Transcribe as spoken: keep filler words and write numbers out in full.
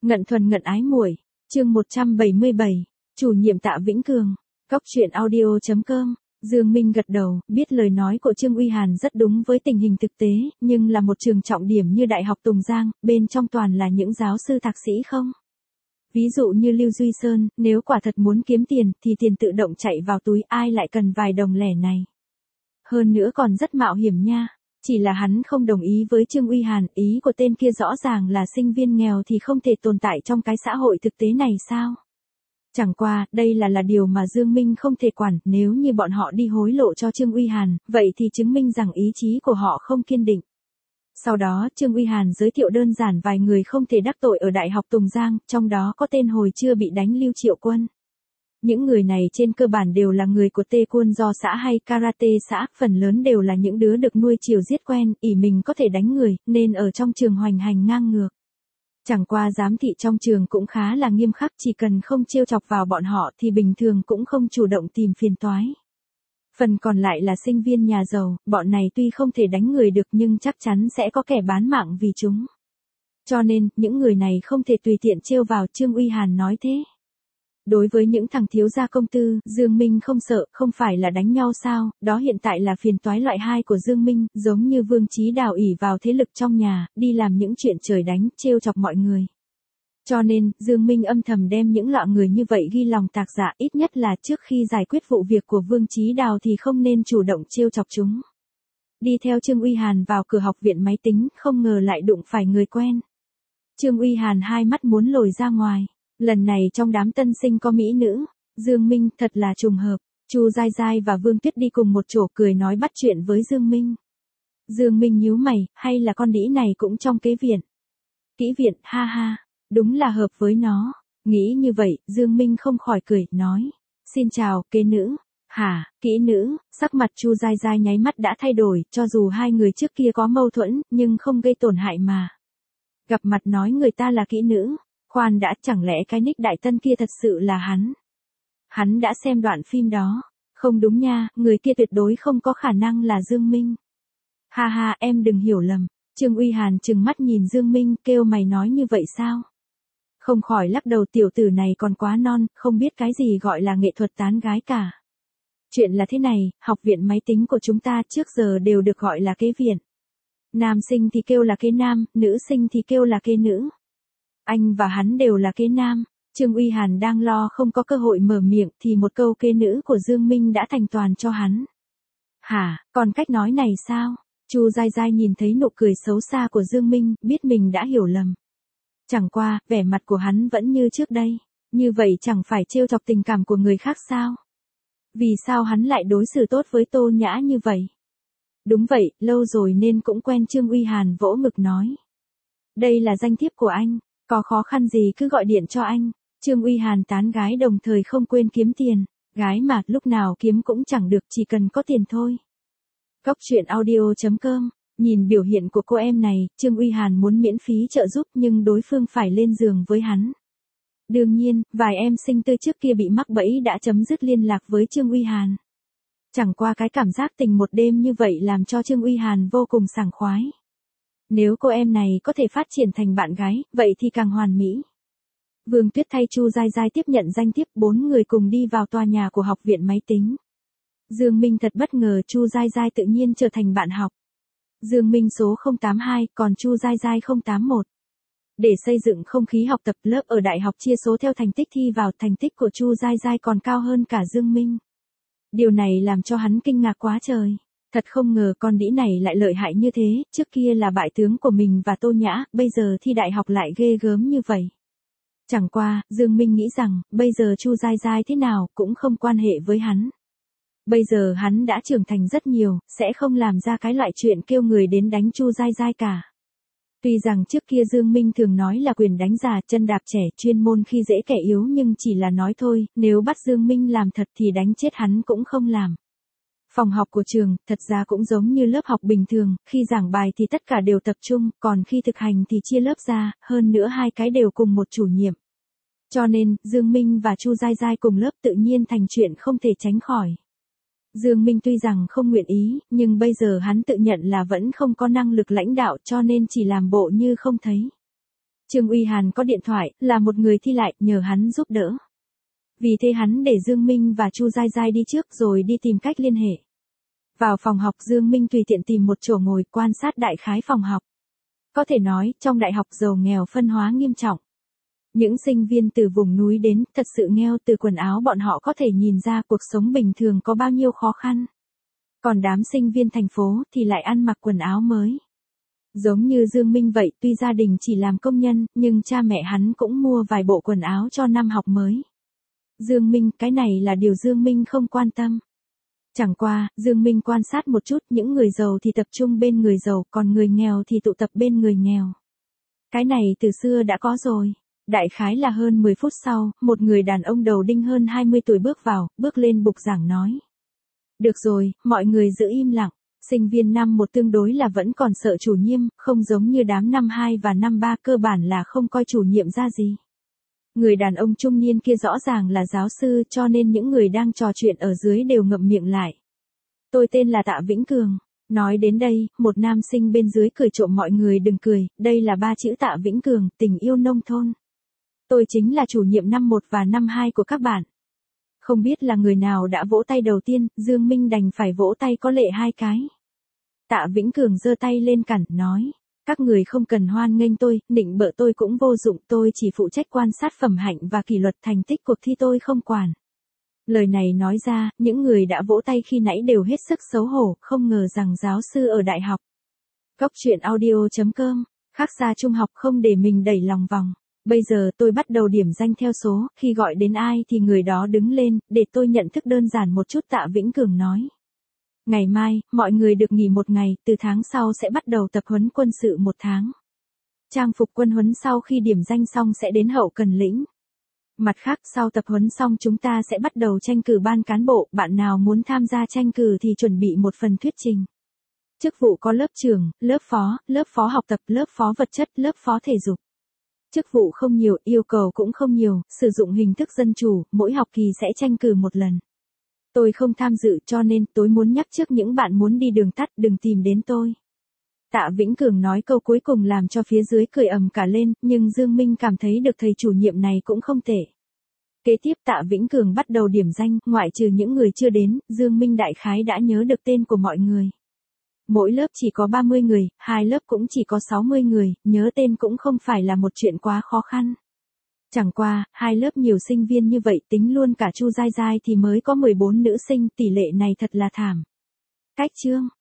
Ngận thuần ngận ái muội, chương một trăm bảy mươi bảy, chủ nhiệm Tạ Vĩnh Cường, Cóc truyện audio chấm com. Dương Minh gật đầu, biết lời nói của Trương Uy Hàn rất đúng với tình hình thực tế, nhưng là một trường trọng điểm như Đại học Tùng Giang, bên trong toàn là những giáo sư thạc sĩ không? Ví dụ như Lưu Duy Sơn, nếu quả thật muốn kiếm tiền, thì tiền tự động chạy vào túi, ai lại cần vài đồng lẻ này? Hơn nữa còn rất mạo hiểm nha. Chỉ là hắn không đồng ý với Trương Uy Hàn, ý của tên kia rõ ràng là sinh viên nghèo thì không thể tồn tại trong cái xã hội thực tế này sao? Chẳng qua, đây là là điều mà Dương Minh không thể quản, nếu như bọn họ đi hối lộ cho Trương Uy Hàn, vậy thì chứng minh rằng ý chí của họ không kiên định. Sau đó, Trương Uy Hàn giới thiệu đơn giản vài người không thể đắc tội ở Đại học Tùng Giang, trong đó có tên hồi chưa bị đánh Lưu Triệu Quân. Những người này trên cơ bản đều là người của Tê Quân do xã hay Karate xã, phần lớn đều là những đứa được nuôi chiều giết quen, ỷ mình có thể đánh người, nên ở trong trường hoành hành ngang ngược. Chẳng qua giám thị trong trường cũng khá là nghiêm khắc, chỉ cần không trêu chọc vào bọn họ thì bình thường cũng không chủ động tìm phiền toái. Phần còn lại là sinh viên nhà giàu, bọn này tuy không thể đánh người được nhưng chắc chắn sẽ có kẻ bán mạng vì chúng. Cho nên, những người này không thể tùy tiện trêu vào, Trương Uy Hàn nói thế. Đối với những thằng thiếu gia công tư, Dương Minh không sợ, không phải là đánh nhau sao, đó hiện tại là phiền toái loại hai của Dương Minh, giống như Vương Chí Đào ỷ vào thế lực trong nhà, đi làm những chuyện trời đánh, trêu chọc mọi người. Cho nên, Dương Minh âm thầm đem những loại người như vậy ghi lòng tạc dạ, ít nhất là trước khi giải quyết vụ việc của Vương Chí Đào thì không nên chủ động trêu chọc chúng. Đi theo Trương Uy Hàn vào cửa học viện máy tính, không ngờ lại đụng phải người quen. Trương Uy Hàn hai mắt muốn lồi ra ngoài. Lần này trong đám tân sinh có mỹ nữ, Dương Minh thật là trùng hợp, Chu Giai Giai và Vương Tuyết đi cùng một chỗ cười nói bắt chuyện với Dương Minh. Dương Minh nhíu mày, hay là con đĩ này cũng trong kế viện? Kỹ viện, ha ha, đúng là hợp với nó. Nghĩ như vậy, Dương Minh không khỏi cười, nói, xin chào, kế nữ. Hả, kỹ nữ, sắc mặt Chu Giai Giai nháy mắt đã thay đổi, cho dù hai người trước kia có mâu thuẫn, nhưng không gây tổn hại mà. Gặp mặt nói người ta là kỹ nữ. Khoan đã, chẳng lẽ cái nick đại tân kia thật sự là hắn? Hắn đã xem đoạn phim đó. Không đúng nha, người kia tuyệt đối không có khả năng là Dương Minh. Ha ha, em đừng hiểu lầm. Trương Uy Hàn trừng mắt nhìn Dương Minh, kêu mày nói như vậy sao? Không khỏi lắc đầu, tiểu tử này còn quá non, không biết cái gì gọi là nghệ thuật tán gái cả. Chuyện là thế này, học viện máy tính của chúng ta trước giờ đều được gọi là kế viện. Nam sinh thì kêu là kế nam, nữ sinh thì kêu là kế nữ. Anh và hắn đều là kế nam. Trương Uy Hàn đang lo không có cơ hội mở miệng thì một câu kế nữ của Dương Minh đã thành toàn cho hắn. Hả, còn cách nói này sao? Chu Giai Giai nhìn thấy nụ cười xấu xa của Dương Minh, biết mình đã hiểu lầm. Chẳng qua, vẻ mặt của hắn vẫn như trước đây. Như vậy chẳng phải trêu chọc tình cảm của người khác sao? Vì sao hắn lại đối xử tốt với Tô Nhã như vậy? Đúng vậy, lâu rồi nên cũng quen. Trương Uy Hàn vỗ ngực nói. Đây là danh thiếp của anh. Có khó khăn gì cứ gọi điện cho anh. Trương Uy Hàn tán gái đồng thời không quên kiếm tiền. Gái mà, lúc nào kiếm cũng chẳng được, chỉ cần có tiền thôi. Cóc truyện audio chấm com. Nhìn biểu hiện của cô em này, Trương Uy Hàn muốn miễn phí trợ giúp nhưng đối phương phải lên giường với hắn. Đương nhiên, vài em sinh tươi trước kia bị mắc bẫy đã chấm dứt liên lạc với Trương Uy Hàn. Chẳng qua cái cảm giác tình một đêm như vậy làm cho Trương Uy Hàn vô cùng sảng khoái. Nếu cô em này có thể phát triển thành bạn gái, vậy thì càng hoàn mỹ. Vương Tuyết thay Chu Giai Giai tiếp nhận danh thiếp, bốn người cùng đi vào tòa nhà của học viện máy tính. Dương Minh thật bất ngờ, Chu Giai Giai tự nhiên trở thành bạn học. Dương Minh số không tám hai, còn Chu Giai Giai không tám một. Để xây dựng không khí học tập, lớp ở đại học chia số theo thành tích thi vào, thành tích của Chu Giai Giai còn cao hơn cả Dương Minh. Điều này làm cho hắn kinh ngạc quá trời. Thật không ngờ con đĩ này lại lợi hại như thế, trước kia là bại tướng của mình và Tô Nhã, bây giờ thi đại học lại ghê gớm như vậy. Chẳng qua, Dương Minh nghĩ rằng, bây giờ Chu Giai Giai thế nào cũng không quan hệ với hắn. Bây giờ hắn đã trưởng thành rất nhiều, sẽ không làm ra cái loại chuyện kêu người đến đánh Chu Giai Giai cả. Tuy rằng trước kia Dương Minh thường nói là quyền đánh già, chân đạp trẻ, chuyên môn khi dễ kẻ yếu nhưng chỉ là nói thôi, nếu bắt Dương Minh làm thật thì đánh chết hắn cũng không làm. Phòng học của trường, thật ra cũng giống như lớp học bình thường, khi giảng bài thì tất cả đều tập trung, còn khi thực hành thì chia lớp ra, hơn nữa hai cái đều cùng một chủ nhiệm. Cho nên, Dương Minh và Chu Giai Giai cùng lớp tự nhiên thành chuyện không thể tránh khỏi. Dương Minh tuy rằng không nguyện ý, nhưng bây giờ hắn tự nhận là vẫn không có năng lực lãnh đạo cho nên chỉ làm bộ như không thấy. Trương Uy Hàn có điện thoại, là một người thi lại, nhờ hắn giúp đỡ. Vì thế hắn để Dương Minh và Chu Giai Giai đi trước rồi đi tìm cách liên hệ. Vào phòng học Dương Minh tùy tiện tìm một chỗ ngồi quan sát đại khái phòng học. Có thể nói, trong đại học giàu nghèo phân hóa nghiêm trọng. Những sinh viên từ vùng núi đến, thật sự nghèo, từ quần áo bọn họ có thể nhìn ra cuộc sống bình thường có bao nhiêu khó khăn. Còn đám sinh viên thành phố thì lại ăn mặc quần áo mới. Giống như Dương Minh vậy, tuy gia đình chỉ làm công nhân, nhưng cha mẹ hắn cũng mua vài bộ quần áo cho năm học mới. Dương Minh, cái này là điều Dương Minh không quan tâm. Chẳng qua, Dương Minh quan sát một chút, những người giàu thì tập trung bên người giàu, còn người nghèo thì tụ tập bên người nghèo. Cái này từ xưa đã có rồi. Đại khái là hơn mười phút sau, một người đàn ông đầu đinh hơn hai mươi tuổi bước vào, bước lên bục giảng nói. Được rồi, mọi người giữ im lặng. Sinh viên năm một tương đối là vẫn còn sợ chủ nhiệm, không giống như đám năm hai và năm ba cơ bản là không coi chủ nhiệm ra gì. Người đàn ông trung niên kia rõ ràng là giáo sư cho nên những người đang trò chuyện ở dưới đều ngậm miệng lại. Tôi tên là Tạ Vĩnh Cường. Nói đến đây, một nam sinh bên dưới cười trộm mọi người đừng cười, đây là ba chữ Tạ Vĩnh Cường, tình yêu nông thôn. Tôi chính là chủ nhiệm năm một và năm hai của các bạn. Không biết là người nào đã vỗ tay đầu tiên, Dương Minh đành phải vỗ tay có lệ hai cái. Tạ Vĩnh Cường giơ tay lên cản, nói. Các người không cần hoan nghênh tôi, nịnh bợ tôi cũng vô dụng, tôi chỉ phụ trách quan sát phẩm hạnh và kỷ luật, thành tích cuộc thi tôi không quản. Lời này nói ra, những người đã vỗ tay khi nãy đều hết sức xấu hổ, không ngờ rằng giáo sư ở đại học. Góc truyện audio chấm com, khác xa trung học không để mình đẩy lòng vòng. Bây giờ tôi bắt đầu điểm danh theo số, khi gọi đến ai thì người đó đứng lên, để tôi nhận thức đơn giản một chút. Tạ Vĩnh Cường nói. Ngày mai, mọi người được nghỉ một ngày, từ tháng sau sẽ bắt đầu tập huấn quân sự một tháng. Trang phục quân huấn sau khi điểm danh xong sẽ đến hậu cần lĩnh. Mặt khác, sau tập huấn xong chúng ta sẽ bắt đầu tranh cử ban cán bộ, bạn nào muốn tham gia tranh cử thì chuẩn bị một phần thuyết trình. Chức vụ có lớp trưởng, lớp phó, lớp phó học tập, lớp phó vật chất, lớp phó thể dục. Chức vụ không nhiều, yêu cầu cũng không nhiều, sử dụng hình thức dân chủ, mỗi học kỳ sẽ tranh cử một lần. Tôi không tham dự cho nên tôi muốn nhắc trước những bạn muốn đi đường tắt đừng tìm đến tôi. Tạ Vĩnh Cường nói câu cuối cùng làm cho phía dưới cười ầm cả lên, nhưng Dương Minh cảm thấy được thầy chủ nhiệm này cũng không tệ. Kế tiếp Tạ Vĩnh Cường bắt đầu điểm danh, ngoại trừ những người chưa đến, Dương Minh đại khái đã nhớ được tên của mọi người. Mỗi lớp chỉ có ba mươi người, hai lớp cũng chỉ có sáu mươi người, nhớ tên cũng không phải là một chuyện quá khó khăn. Chẳng qua, hai lớp nhiều sinh viên như vậy tính luôn cả Chu Giai Giai thì mới có mười bốn nữ sinh, tỷ lệ này thật là thảm. Cách chương